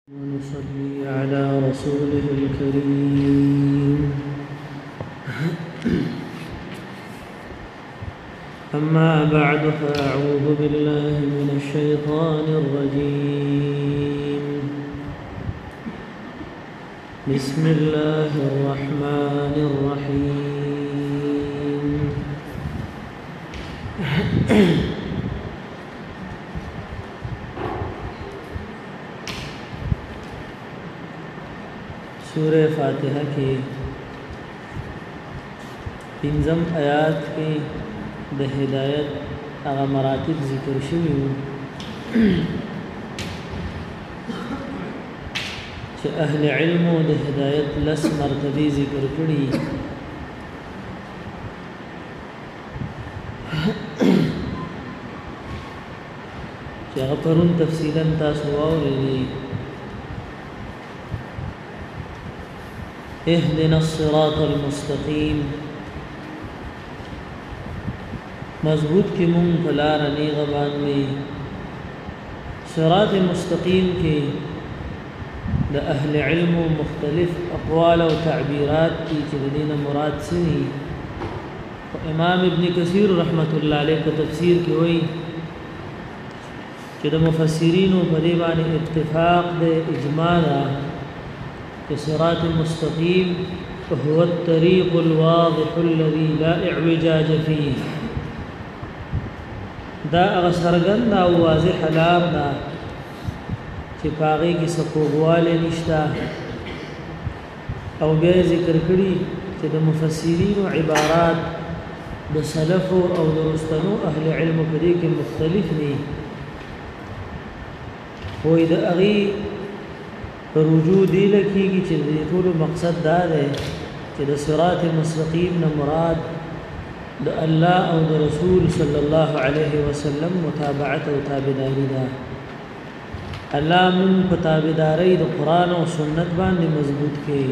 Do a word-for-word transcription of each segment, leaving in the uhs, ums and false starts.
ونصلي على رسوله الكريم. أما بعد فأعوذ بالله من الشيطان الرجيم. بسم الله الرحمن الرحيم. سورہ فاتحہ کی پنځم آیات کې د هدایت هغه مراتب ذکر شوي وو چې اهل علم د هدایت لس مرتبه ذکر کړي. چې هغه پرون تفصیلا تاسو واورئ. اهدنا الصراط المستقيم مضبوط کی مون پلار نی غبان میں صراط مستقیم کی د اهل علم مختلف اقوال و تعبیرات کی چدین مراد سنی. امام ابن کثیر رحمت اللہ علیہ کو تفسیر کی ہوئی کہ مفسرین و بریبان اتفاق دے اجماع صراط المستقيم هو الطريق الواضح الذي لا اعوجاج فيه. دا اغسرغن دا واضح لار دا چې پاغي کې سکوغواله نشتا. او بیا ذکر کړي چې د مفسرین او عبارات د سلف او د رستنو اهل علم په دې کې مختلف دي. وې د اغي رجوع دی لکیږي چې د ټول مقصد دا دی چې د صراط مستقیم نه مراد د الله او د رسول صلی الله علیه وسلم متابعت او تابعداري ده. الله مون په تابعداري د قران او سنت باندې مضبوط کړي.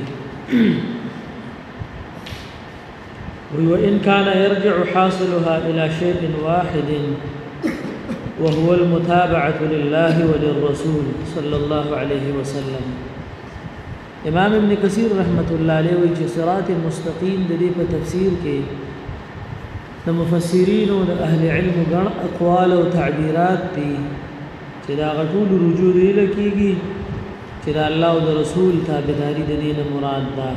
وان كان يرجع حاصلها الى شيء واحد وهو المتابعة لله وللرسول صلى الله عليه وسلم. امام ابن کثیر رحمت الله علیه وی چې صراط مستقیم د دې په تفسیر کې د مفسرین او د اهل علم غن اقوال او تعبیرات دي چې دا غټول رجوع دی لکېږي چې د الله او د رسول تابعداري د دې نه مراد ده.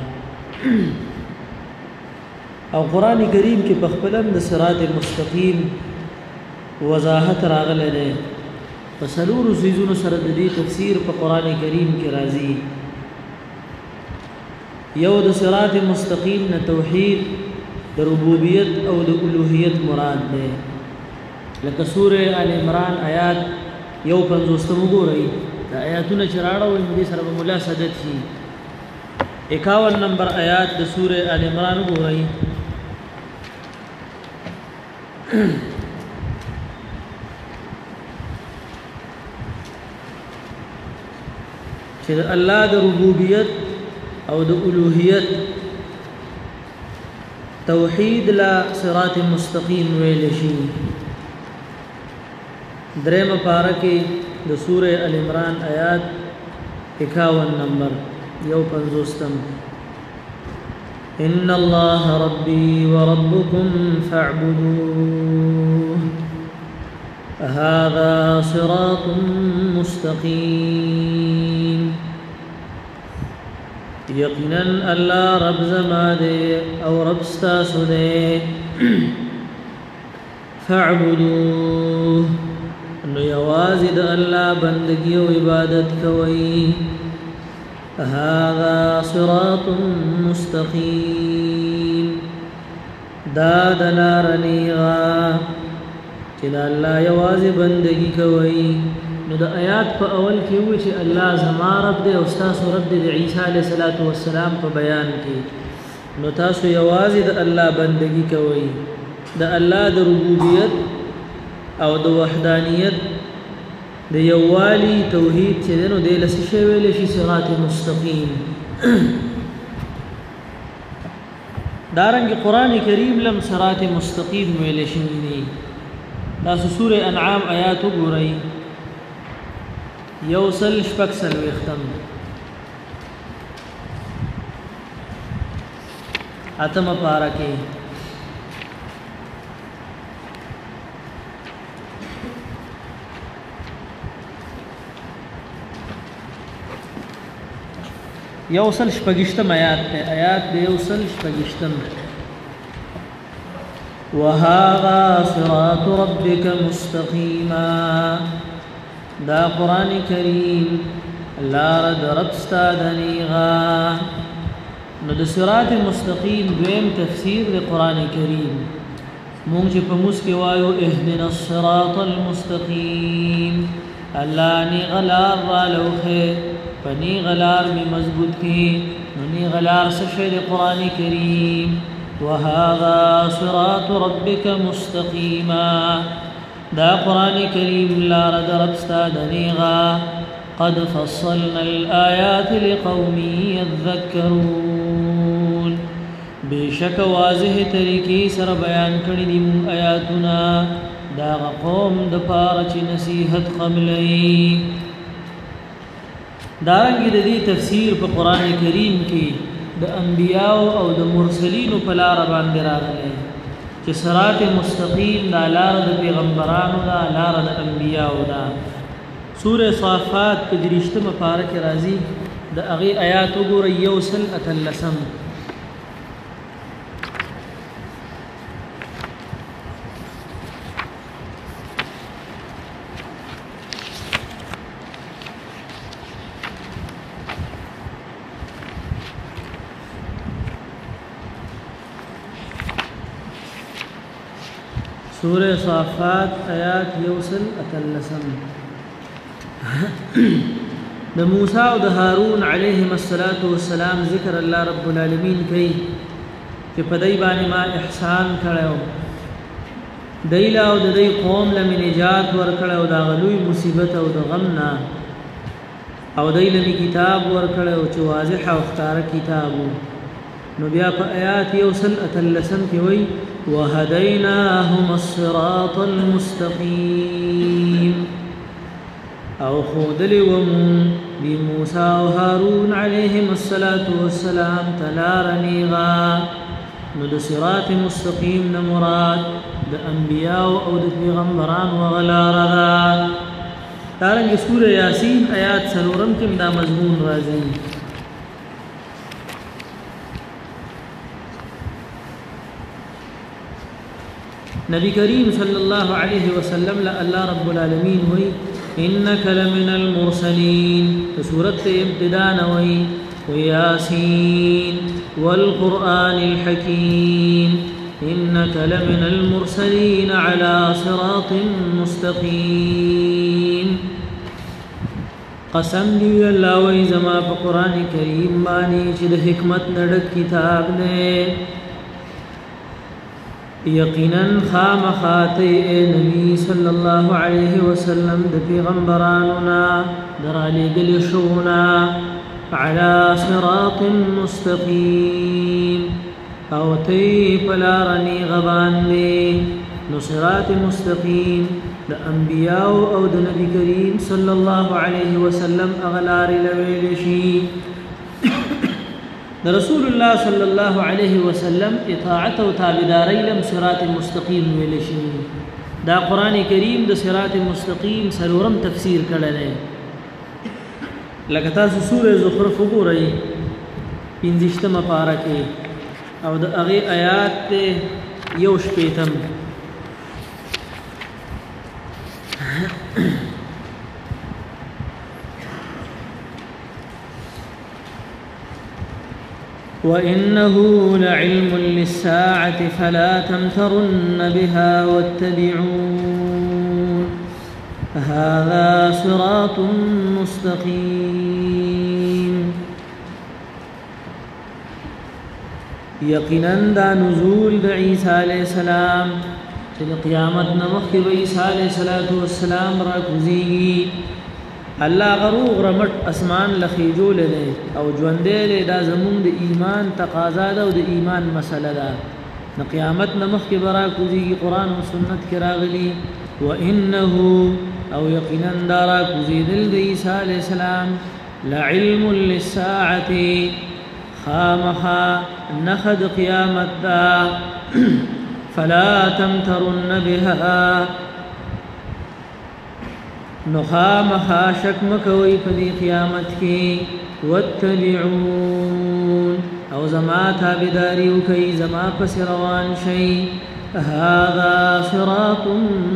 او قران کریم کې په خپل د صراط مستقیم وضاحت راغله ده. فسلور سيزونو سره د دې تفسیر په قران کریم کې راځي. یو د صراط مستقیم نه توحید د ربوبیت او د الوهیت مراد ده. لکه سوره ال عمران آیات یو پنځوستم وګورئ. دا آیاتونه چې راړو دې سره مولا سدد شي. اکاون نمبر آیات د سوره ال عمران وګورئ. چې الله د ربوبیت او د الوهیت توحید لا صراط مستقیم ویل شي. دریم پارہ کې د سوره ال عمران آیات اکاون نمبر یو پنځوستم. ان الله ربي وربكم فاعبدوه هذا صراط مستقيم. یقینا الله رب زما دے او رب ستاسو دے. فاعبدوه نو یوازد الله بندگی او عبادت کوي. هذا صراط مستقيم دا دلارنیغا چې الله یوازې بندگی کوي. نو د آیات په اول کې وی چې الله زما رب دې او تاسو رب دې عیسی علیه السلام په بیان کې. نو تاسو یوازې د الله بندگی کوي. د الله د ربوبیت او د وحدانیت د یووالي توحید چې نو د لسی شی ویل شي صراط مستقیم. دارنګ قران کریم لم صراط مستقیم ویل شي. تاسو سوره انعام آیات وګورئ. یوصل شپږ څلوېښتم اتمه پاره کې یوصل شپږشتم آیات ته آیات د یوصل شپږشتم وهذا صراط ربك مستقيما دا قرآن کریم لار درب استادنیغا نو د صراط مستقیم دویم تفسیر د قرآن کریم مونږ چې په موس کې وایو اهدنا الصراط المستقیم الله نی غلار را لوخه پنی غلار می مضبوط کی نو نی غلار سشه د قرآن کریم وهذا صراط ربك مستقيما دا قرآن کریم لار درب استادنیغا قد فصلنا الآيات لقوم يذكرون بشك واضح طریقې سره بیان کړی دي آیاتنا دا قوم د پاره چې نصیحت قبلې دارنګه د دې تفسیر په قران کریم کې د انبیاء او د مرسلین په لار باندې راغلي چې صراط مستقیم دا لار د پیغمبرانو دا لار د انبیاء دا سوره صافات په درشتمه پاره کې راځي د هغه آیات وګورئ یوصل اتلسم سورة صافات آيات يوصل أتلسم د موسی او د هارون علیهم الصلاة والسلام ذکر الله رب العالمین کوي چې په دای باندې ما احسان کړو دایلا او د دای قوم له نجات ورکړو دا غلوی مصیبت او د غم نه او دایله کتاب ورکړو چې واضح او ښکار کتابو نو بیا په آیات یوصل اتلسم کې وایي وهديناهم الصراط المستقيم او خودلی ومون بی موسیٰ و هارون علیہم الصلاة والسلام تلارنیغا نو د صراط مستقیم نمراد د انبیاء او د پیغمبران و غلاردا تارنگ سورة یاسین آیات سنورم کم دا مضمون رازی نبی کریم صلی اللہ علیہ وسلم لا اللہ رب العالمین ہوئی انک لمن المرسلین سورت ابتداء نوئی ویاسین والقرآن الحکیم انک لمن المرسلین على صراط مستقیم قسم دی اللہ وی زما پا قرآن کریم بانی چی دا حکمت نڈک کتاب دے یقینا خامخاتی اے نبی صلی اللہ علیہ وسلم د پیغمبرانونا درالی گلشونا علی صراط مستقیم او تی پلارنی غبان دی نو صراط مستقیم د انبیاء او د نبی کریم صلی اللہ علیہ وسلم اغلار لویلشی رسول الله صلی الله علیه وسلم اطاعت او تابعداري لم صراط مستقیم ویل شي دا قران کریم د صراط مستقیم سلورم تفسیر کړل دی لکه تاسو سوره زخرف وګورئ پنځشتمه پاره کې او د هغه آیات ته یو شپیتم وإنه لعلم للساعة فلا تمترن بها واتبعون هذا صراط مستقيم يقينا دا نزول دا عيسى عليه السلام في قيامت نمخ عيسى عليه الصلاة والسلام را كزيگي الله غروغ رمټ اسمان لخیجو لده او ژوندې له دا زمون د ایمان تقاضا ده او د ایمان مسله ده د قیامت نمخ کې برا کوزي قرآن او سنت کې راغلي وانه او یقینا دارا کوزیدل د عیسی علیہ السلام لعلم للساعه خامخا نخد قیامت دا فلا تمترن بها نخامخا شک مکوی پدی قیامت کی واتبعون او زما تابداریو کئی زما پس روان شئی هذا صراط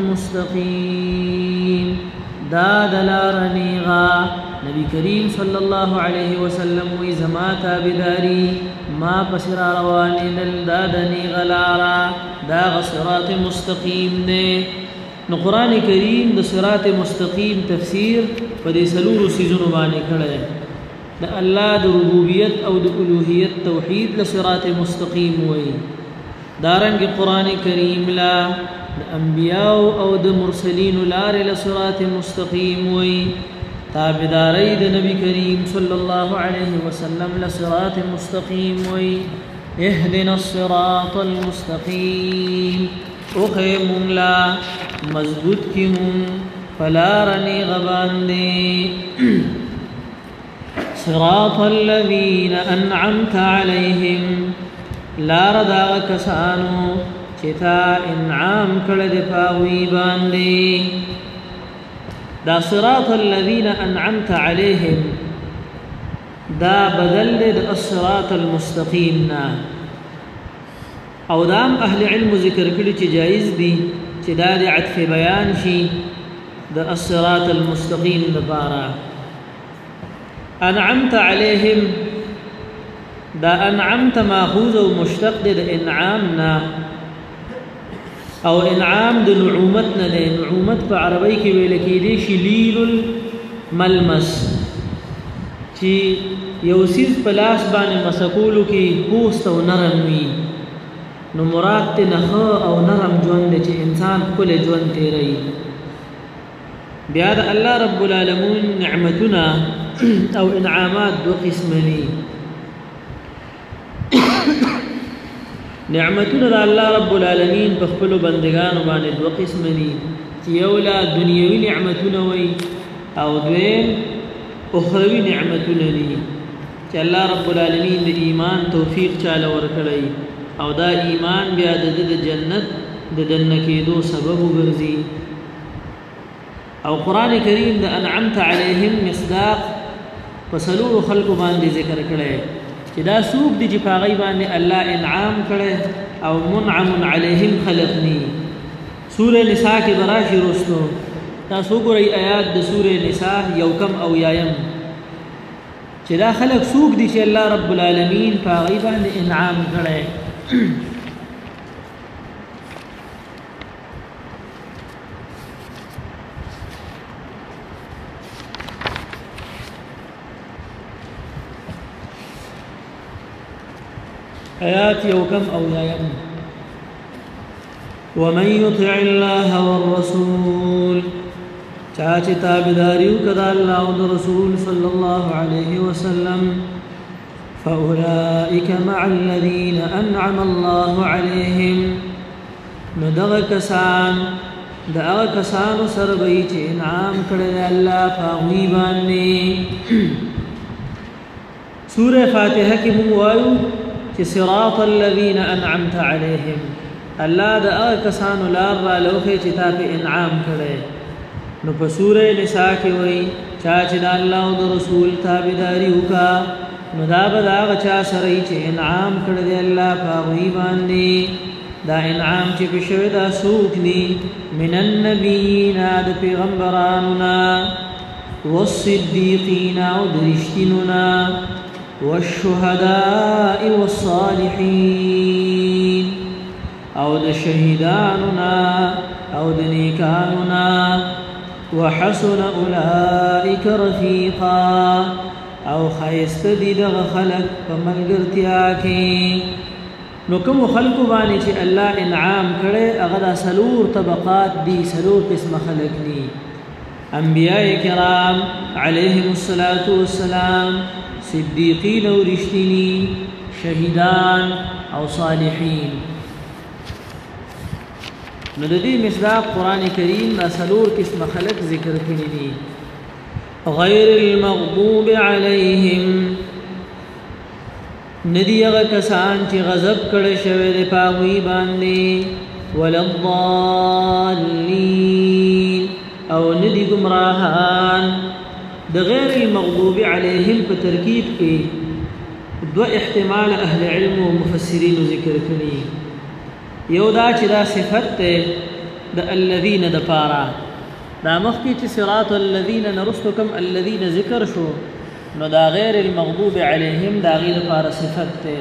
مستقیم دا دلارنیغا نبی کریم صلی اللہ علیہ وسلم وی زما تابداری ما پس روانی دل دا دنیغا لارا دا صراط مستقیم دے نو قرآن کریم د صراط مستقیم تفسیر په دې سلورو سيزونو باندې کړی د الله د ربوبیت او د الوهیت توحید له صراط مستقیم وایي دارنګ قرآن کریم لا د انبیاء او د مرسلین لار له صراط مستقیم وایي تابعداري د نبی کریم صلی الله علیه وسلم له صراط مستقیم وایي اهدنا الصراط المستقیم اوخیم لا مضبوط کیمون فلارنی غباندی صراط الذین انعمت علیہم لار دا کسانو چتا انعام کړه د پاوی باندې دا صراط الذین انعمت علیہم دا بدل د الصراط المستقیم نا او دام اهل علم ذکر کړي چې جایز دي چې دا د عطف بیان شي د الصراط المستقیم لپاره انعمت عليهم دا انعمت ماخوذ او مشتق د انعامنا او انعام د نعومتنا د نعومت په عربی کې ویل کېږي شلیل الملمس چې یو سیز په لاس باندې مسکولو کې پوست او نرم وي نو مراد ته نه او نرم ژوند چې انسان خپل ژوند تیری بیا د الله رب العالمین نعمتنا او انعامات دو قسم دي نعمتنا د الله رب العالمین په خپل بندگانو باندې دو قسم دي چې یو لا دنیوي نعمتونه وي او دویم اخروی نعمتونه دي چې الله رب العالمین د ایمان توفیق چاله ورکړي او دا ایمان بیا د جنت د دنه کېدو سبب وګرځي او قران کریم د انعمت علیهم مصداق وسلور خلق باندې ذکر کړي چې دا سوق دي چې پاغي باندې الله انعام کړي او منعم علیهم خلقني سوره نساء کې براشي رسو تاسو ګورئ آیات د سوره نساء یو کم او یایم چې دا خلق سوق دي چې الله رب العالمین پاغي باندې انعام کړي آيات يوكم أو يم ومن يطع الله والرسول چاچ تابداریو کدا الله او رسول صلى الله عليه وسلم فأولئك مع الذين أنعم الله عليهم ندغ كسان دغ كسان سربيت انعام کړل الله پاوی باندې سوره فاتحه کې مو وایو چې صراط الذين انعمت عليهم الله دغ كسان لار را لوخه چې تا په انعام کړي نو په سوره نساء کې وایي چا چې الله او رسول تابعداري وکا نو دا به دا چا سره چې انعام کړی دی الله پاوی باندې دا انعام چې بشوي دا سوق ني من النبيين د پیغمبرانو والصديقين او درشتینونا والشهداء والصالحين او د شهیدانونا او د نیکانونا وحسن اولئك رفيقا او خیست دی دغ خلق په ملګرتیا کې نو کوم خلق باندې چې الله انعام کړي هغه د سلور طبقات دي سلور قسم خلق دي انبیاء کرام علیهم الصلاة والسلام صدیقین او رشتینی شهیدان او صالحین نو د دې مصداق قران کریم دا سلور قسم خلق ذکر کړي دي غیر المغضوب علیهم ندی هغه کسان چې غضب کړي شوی د پاوی باندې ولا الضالین او ندی گمراهان د غیر المغضوب علیهم په ترکیب کې دو احتمال اهل علم و مفسرین ذکر کړي یو دا چې دا صفت ته د الذین د پارا دا مخکې چې صراط الذین نرستکم الذین ذکر شو نو دا غیر المغضوب علیهم دا غیر پارا صفت ته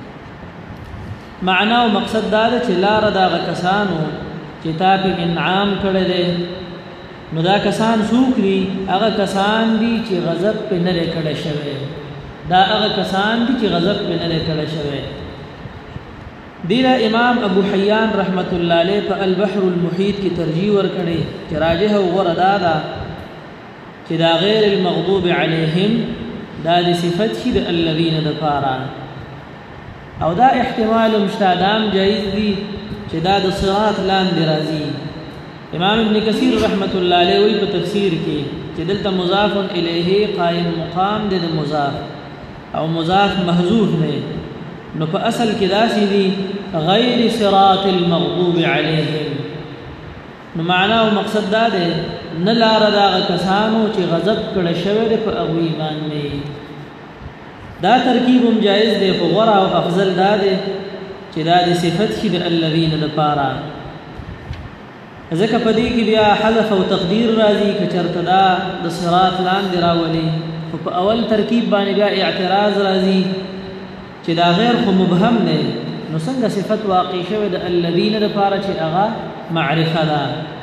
معنا او مقصد دا چې لار دا کسانو چې تا په انعام کړل دي نو دا کسان څوک دي هغه کسان دي چې غضب په نه کړه شوی دا هغه کسان دي چې غضب په نه کړه شوی دیره امام ابو حیان رحمت الله علیه په البحر المحیط کی ترجیح ور کړي چې راجح او غردا دا چې دا غیر المغضوب علیهم دا د صفت شي د الذین د پارا او دا احتمال مشتادام جایز دي چې دا د صراط لاندې راځي امام ابن کثیر رحمت الله علیه وی په تفسیر کې چې دلته مضاف الیه قائم مقام د مضاف او مضاف محذوف نه نو په اصل کې داسې دي غیر صراط المغضوب علیهم نو معنا او مقصد دا دی نه لار دا کسانو چې غضب کړه شوی د په اغوی باندې دا ترکیب هم جایز دی خو غوړه او افضل دا دی چې دا د صفت شي د الذین د پارا ځکه په دې کې بیا حذف او تقدیر راځي که چرته دا د صراط لاندې راولي خو په اول ترکیب باندې بیا اعتراض راځي چې دا غیر خو مبهم نه نو څنګه صفت واقع شوه د الذین د پاره چې هغه معرفه ده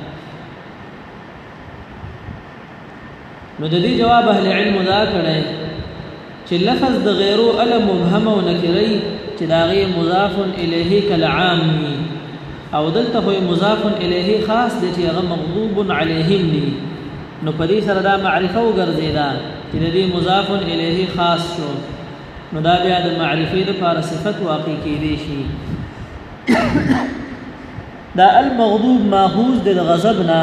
نو د دې جواب اهل علم دا کړي چې لفظ د غیرو ال مبهم او نکری چې دا غیر مضاف الیه کالعام او دلته هو مضاف الیه خاص د چې هغه مغضوب علیهم دي نو په دې سره دا معرفه وګرځیدا چې د دې مضاف الیه خاص شو نو دا بیا د معرفې د لپاره صفت واقع کېدی شي دا المغضوب ماخوذ د غضب نه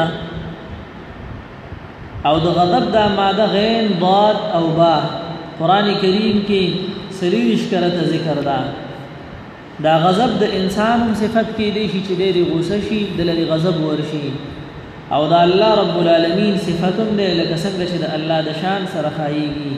او د غضب دا ماده غین ضاد او با قران کریم کې سریش کرته ذکر ده دا غضب د انسان صفت کېدی شي چې د غوسه شي د لري غضب ورشي او دا الله رب العالمین صفاتم ده لکه څنګه چې د الله د شان سره خایيږي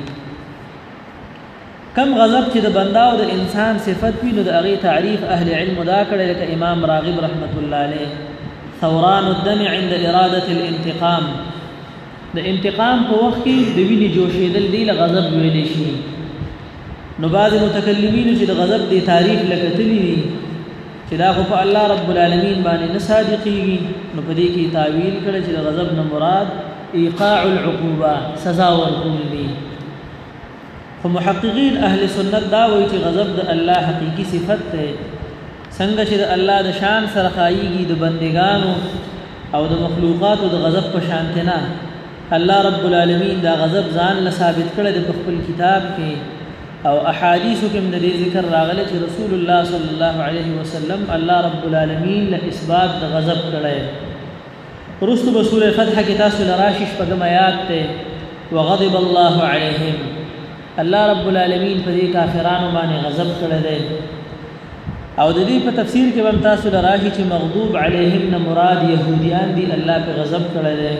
کم غضب چې د بندا او د انسان صفت وي نو د هغه تعریف اهل علم دا کړی لکه امام راغب رحمت الله علیه ثوران الدم عند اراده الانتقام د انتقام په وخت کې د وینې جوشیدل دی له غضب ویل شي نو بعض متکلمین چې د غضب دی تعریف لکتلی دي چې دا خو په الله رب العالمین باندې نه صادقيږي نو په دې کې تعویل کړي چې د غضب نه مراد ایقاع العقوبه سزا ورکول دي خو محققین اهل سنت دا وایي چې غضب د الله حقيقي صفت ده څنګه چې د الله د شان سره خایيږي د بندگانو او د مخلوقاتو د غضب په شان نه الله رب العالمین دا غضب ځان له ثابت کړی د خپل کتاب کې او احادیثو کې د دې ذکر راغلی چې رسول الله صلی الله علیه وسلم الله رب العالمین له اثبات د غضب کړی ورستو په سوره فتح کې تاسو لراشش په کوم آیات ته وغضب الله علیهم الله رب العالمین په دې کافرانو باندې غضب کړی دی او د دې په تفسیر کې هم تاسو لراشي چې مغضوب علیهم نه مراد يهوديان دي الله په غضب کړی دی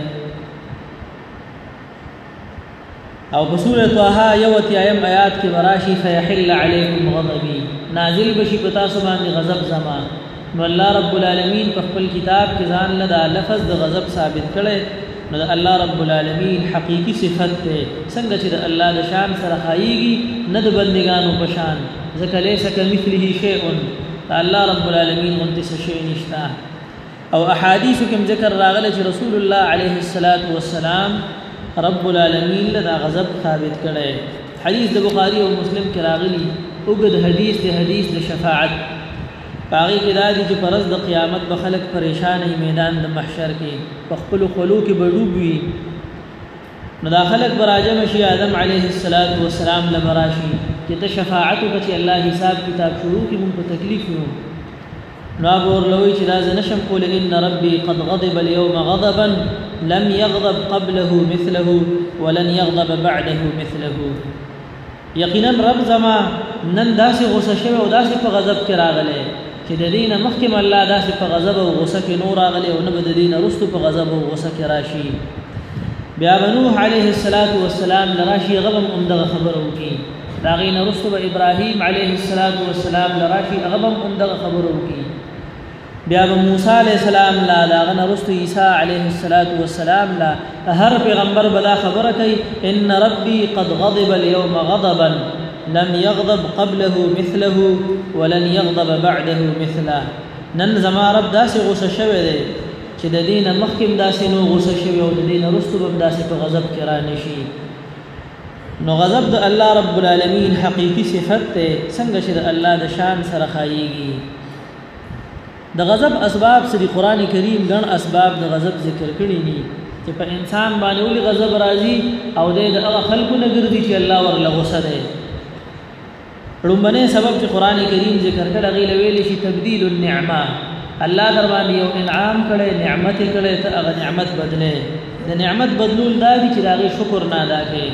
او په سوره طه یو تیایم آیات کې وراشي فیحل علیکم غضبی نازل بشي په تاسو باندې غضب زما نو الله رب العالمین په خپل کتاب کې ځان له لفظ د غضب ثابت کړي نو الله رب العالمین حقيقي صفت ده څنګه چې د الله د شان سره خایيږي نه د بندګانو په شان ځکه ليس کمثله شیء الله رب العالمین منتس شیء نشتا او احادیث کې ذکر راغله چې رسول الله علیه الصلاۃ والسلام رب العالمین له غضب ثابت کړي حدیث د بخاری او مسلم کې راغلی اوګد حدیث د حدیث د شفاعت باغی کې دا دي چې پرز د قیامت به خلک پریشان ای میدان د محشر کې په خپل خلو کې بډوب وي نو دا خلک براجم شي آدم علیه السلام لبراشي چې ته شفاعت وکړي الله حساب کتاب شروع کې مونږ په تکلیف یو نو ابور لوی چې دا نشم کول ان ربي قد غضب اليوم غضبا لم يغضب قبله مثله ولن يغضب بعده مثله یقینا رب زما نن داسې غوسه شوی او داسې په غضب کې راغلی چې د دینه مخکې الله داسې په غضب او غوسه کې نور راغلی او نه به د دینه رستو په غضب او غوسه کې راشي بیا نوح علیه السلام لراشي غضب همدغه خبره وکړي دا غي نه رستو به ابراهیم علیه السلام لراشي غضب همدغه خبره وکړي بیا موسی علیہ السلام لا لاغن رست عیسی علیہ الصلات والسلام لا هر پیغمبر بلا خبره کوي ان ربي قد غضب اليوم غضبا لم يغضب قبله مثله ولن يغضب بعده مثله نن زما رب داسې غوسه شوی دی چې د دین مخکم داسې نو غوسه شوی او د دین رستو هم داسې په غضب کې را نشي نو غضب د الله رب العالمین حقيقي صفت ته څنګه چې د الله د شان سره خایيږي د غضب اسباب سری قران کریم ګڼ اسباب د غضب ذکر کړي دي چې په انسان باندې ولې غضب راځي او د هغه خلکو نه ګرځي چې الله ورله غوسه ده لومبنه سبب چې قران کریم ذکر کړي غیله ویل شي تبديل النعمه الله در باندې یو انعام کړي نعمت کړي ته هغه نعمت بدله د نعمت بدلول دا دي چې داغه شکر نه ادا کړي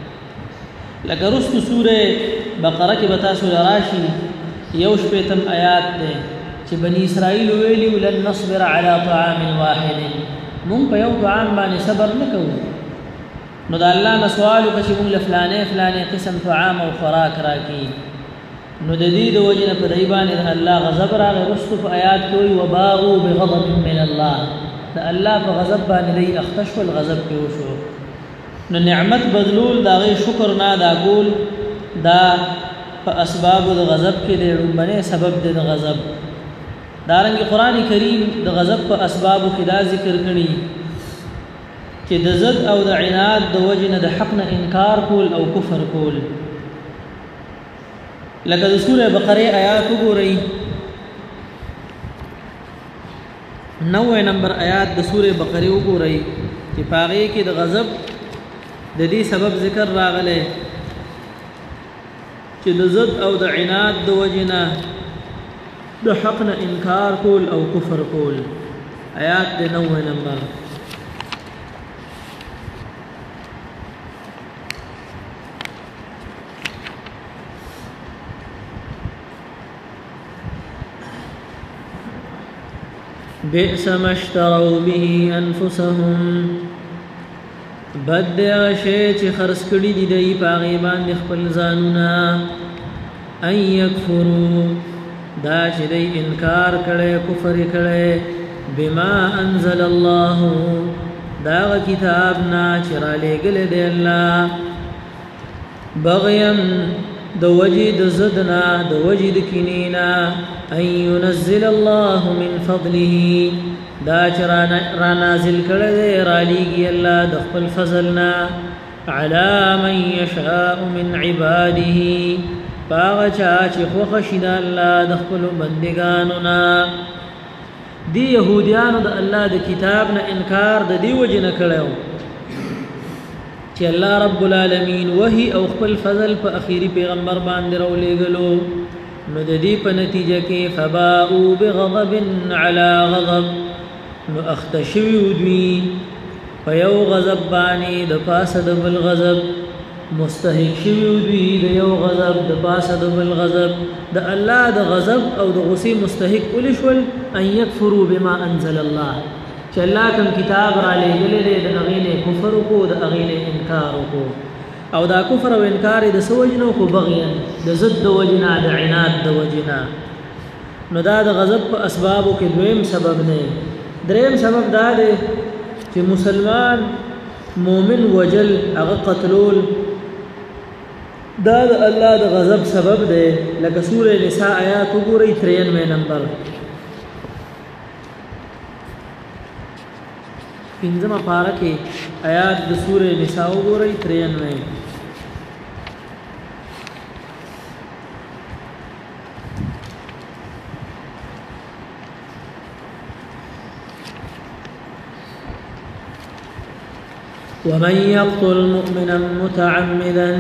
لکه رسو سوره بقره کې بتا سوره راشي یو شپږم آیات ده چې بني اسرائیل ویلي ولن نصبر على طعام واحد مون په یو طعام باندې صبر نکوو نو د الله نه سوال وکړي چې مون لفلانه فلانه قسم طعام او خوراک راکړي نو د دې د وجنه په دای باندې الله غضب راغی رستو په آیات کوي وباغوا بغضب من الله د الله په غضب باندې دی اختش ول غضب کې وشو نو نعمت بدلول دا غي شکر نه دا ګول دا په اسباب د غضب کې د رومنه سبب د غضب دارنګ قران کریم د غضب په اسباب کې دا ذکر کړي چې د زد او د عناد د وجنه د حق نه انکار کول او کفر کول لکه د سوره بقره آیات وګورئ نوے نمبر آیات د سوره بقره وګورئ چې پاره کې د غضب د دې سبب ذکر راغله چې د زد او د عناد د وجنه د حق نه انکار کول او کفر کول آیات د نوے نمبر بئس ما اشتروا به انفسهم بد غشي چې خرڅ کړي دي د پاغي باندې خپل ځانونه ان یکفروا دا چې دی انکار کړي کفر کړي بما انزل الله دا کتاب نا چې را لېګل دی الله بغيا د وجد زدنا د وجد کینینا ان ينزل الله من فضله دا چې را نازل کړي دی را لېږي الله د خپل فضلنا على من يشاء من عباده باغ چا چې خوښ شي د الله د خپل بندګانو نه دی يهوديانو د الله د کتاب نه انکار د دی وجه نه کړو چې الله رب العالمین وحي او خپل فضل په اخیری پیغمبر باندې راولېګلو نو د دې په نتیجه کې فباءوا بغضب على غضب نو اختشوي دوی په یو غضب باندې د پاسه د بل غضب مستحق شوی دوی د یو غضب د پاسه د بل غضب د الله د غضب او د غصې مستحق ولشول ان یکفروا بما انزل الله چې الله کوم کتاب را لېږلی دی د هغې نه کفر وکړو د هغې نه انکار وکړو او دا کفر او انکار د څه وجې نه وکړو بغیا د ضد د وجې نه د عناد د وجې نه نو دا د غضب په اسبابو کې دویم سبب نه دریم سبب دا دی چې مسلمان مؤمن وجل هغه قتلول دا د الله د غضب سبب دی لکه سوره نساء آیات وګورئ ترانوے نمبر پنځمه پاره کې آیات د سوره نساء وګورئ ترانوے ومن يقتل مؤمنا متعمدا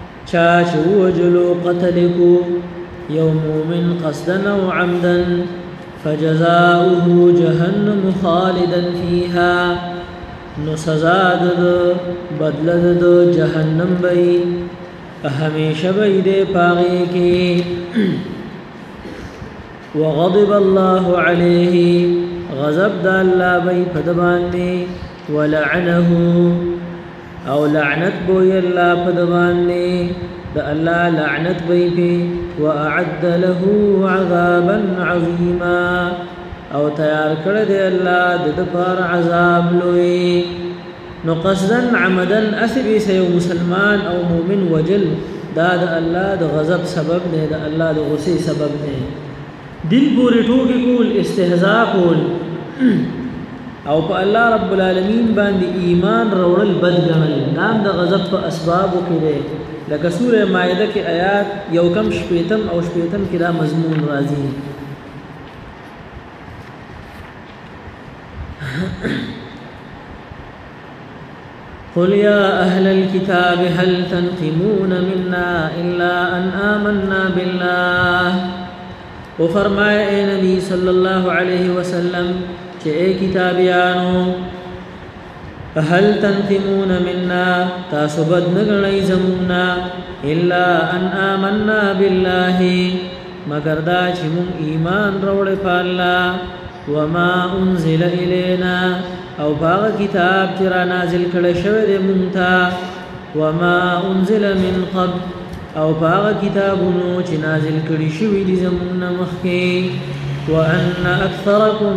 چاچ وجلو قتلکو یو مومن قصدا او عمدا فجزاؤه جهنم خالدا فيها نو سزا د بدل د جهنم بی همیشه بی دے پاغی کی وغضب الله عليه غضب د الله بی پدبانی ولعنه او لعنت بوی الله پدبانی د الله لعنت بی پی واعد له عذابا عظیما او تیار کړه دی الله د پر عذاب لوی نو قصدا عمدا اسبي سيو مسلمان او مؤمن وجل دا د الله د غضب سبب نه د الله د غصه سبب نه دل پوری ټوکی کول استهزاء کول او په الله رب العالمین باندې ایمان وروړل بد ګڼل نام د غضب په اسباب کې دی لکه سوره مائده کې آیات یو کم شپیتم او شپیتم کې دا مضمون راځي قل يا أهل الكتاب هل تنقمون منا إلا أن آمنا بالله وفرمائے اے نبی صلی اللہ علیہ وسلم کہ اے کتابیانو هل تنقمون منا تاسبد نگنی زمونا إلا أن آمنا بالله مگر دا چمون ایمان روڑ پالا وما انزل الینا او باغ کتاب چرا نازل کړه شوی د مونتا وما انزل من قبل او باغ کتابونو چې نازل کړي شوی دي زمونږ مخکې وان اکثرکم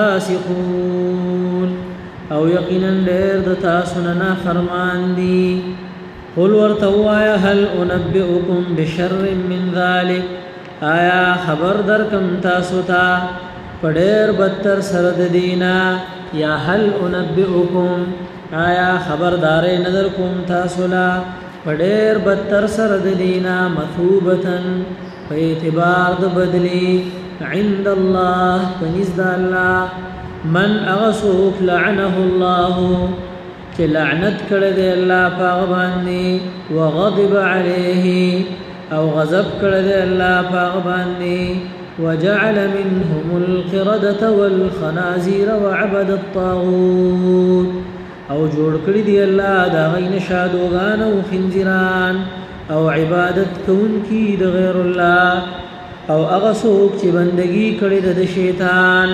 فاسقون او یقینا ډېر د تاسو نه فرمان دي قل ورته وایا هل انبئکم بشر من ذلک آیا خبر درکم تاسو ته پډیر بدتر سرد دینا یا هل انبئکم آیا خبردار نظر کوم تاسو لا پډیر بدتر سرد دینا مثوبتن په اعتبار د بدلی عند الله فنزد الله من اغسوک لعنه الله چې لعنت کړه دی الله پاغ باندې وغضب عليه او غضب کړه دی الله پاغ باندې وجعل منهم القردة والخنازير وعبد الطاغوت او جوړ کړی دی الله دا غین شادوغان او خنزیران او عبادت کون کی د غیر الله او هغه څوک چې بندگی کړی د شیطان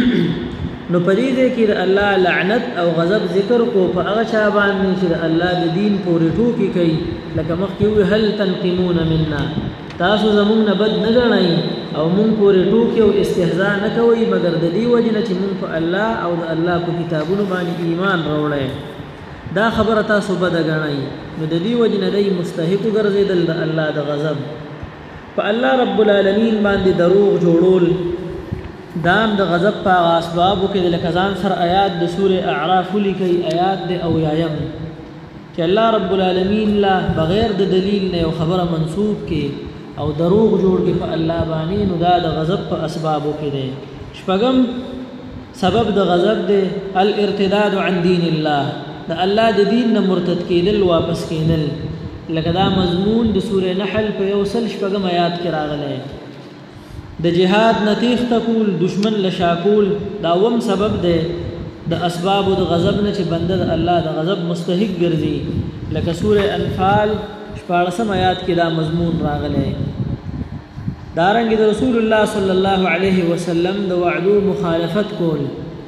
نو پدې دې کې د الله لعنت او غضب ذکر کو په هغه چا باندې چې د الله د دین پورې ټوکی کوي لکه مخکې هل تنقمون منا تاسو زمونږ نه بد نه غنئ او مونږ پورې ټوکی او استهزاء نه کوي مگر د دې وجنه چې مونږ په الله او د الله په کتابونو باندې ایمان راوړی دا خبره تاسو بد غنئ نو د دې وجنه دای مستحق ګرځیدل د الله د غضب په الله رب العالمین باندې دروغ جوړول دام د غضب په اسبابو کې د لکزان سر آیات د سوره اعراف لیکي آیات د او یایم چې الله رب العالمین لا بغیر د دلیل نه یو خبره منسوب کې او دروغ جوړ کې په الله باندې نو دا د غضب په اسبابو کې دی شپږم سبب د غضب دی الارتداد عن دین الله د الله د دین نه مرتد کېدل واپس کېدل لکه دا مضمون د سوره نحل په یو سل شپږم آیات کې راغلی د جهاد نتیخ تکول دشمن لشاکول داوم سبب دی د اسباب د غضب نه چې بنده د الله د غضب مستحق ګرځي لکه سوره انفال شپاړسم آیات کې دا مضمون راغلی دارنګ د رسول الله صلی الله علیه وسلم د وعدو مخالفت کول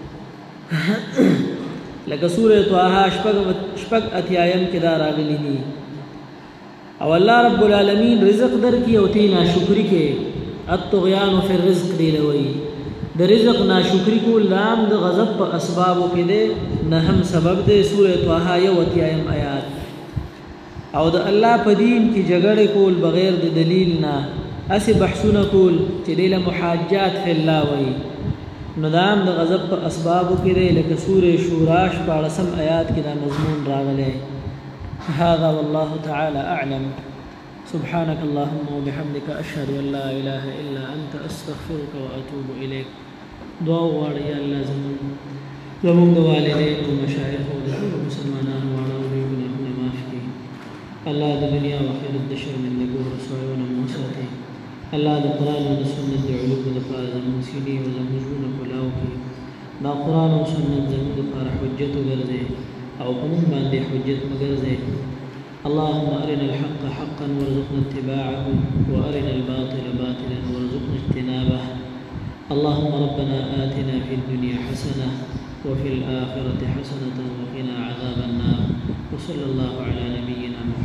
لکه سوره طه شپږ شپږ اتیایم کې دا راغلی دي او الله رب العالمین رزق درکې او تی ناشکری کې الطغیان فی الرزق دی لوی د رزق ناشکری کول لام د غضب په اسبابو کې دی نه هم سبب دی سوره طه یو اتیایم آیات او د الله په دین کې جګړه کول بغیر د دلیل نه اسی بحثونه کول چې له محاجات فی الله وی ندام د غضب په اسبابو کې دی لکه سوره شورا شپاړسم آیات کې دا مضمون راغلی هذا والله تعالى اعلم سبحانك اللهم وبحمدك أشهد أن لا إله إلا أنت أستغفرك وأتوب إليك دعا غواړي یا الله زمون زمون د والدین او مشایخ او د ټول مسلمانانو واړو ګناهونه معاف کړي الله د دنیا او آخرت د شر من له ګور رسوایونه مو ساتي الله د قرآن او د سنت د علوم لپاره زموږ سینې او زموږ زړونه کولاو کړي. دا قرآن او سنت زموږ لپاره حجت وګرځي او په موږ باندې حجت مه ګرځي. اللهم أرنا الحق حقا وارزقنا اتباعه وأرنا الباطل باطلا وارزقنا اجتنابه. اللهم ربنا آتنا في الدنيا حسنة وفي الآخرة حسنة وقنا عذاب النار. وصلى الله على نبينا محمد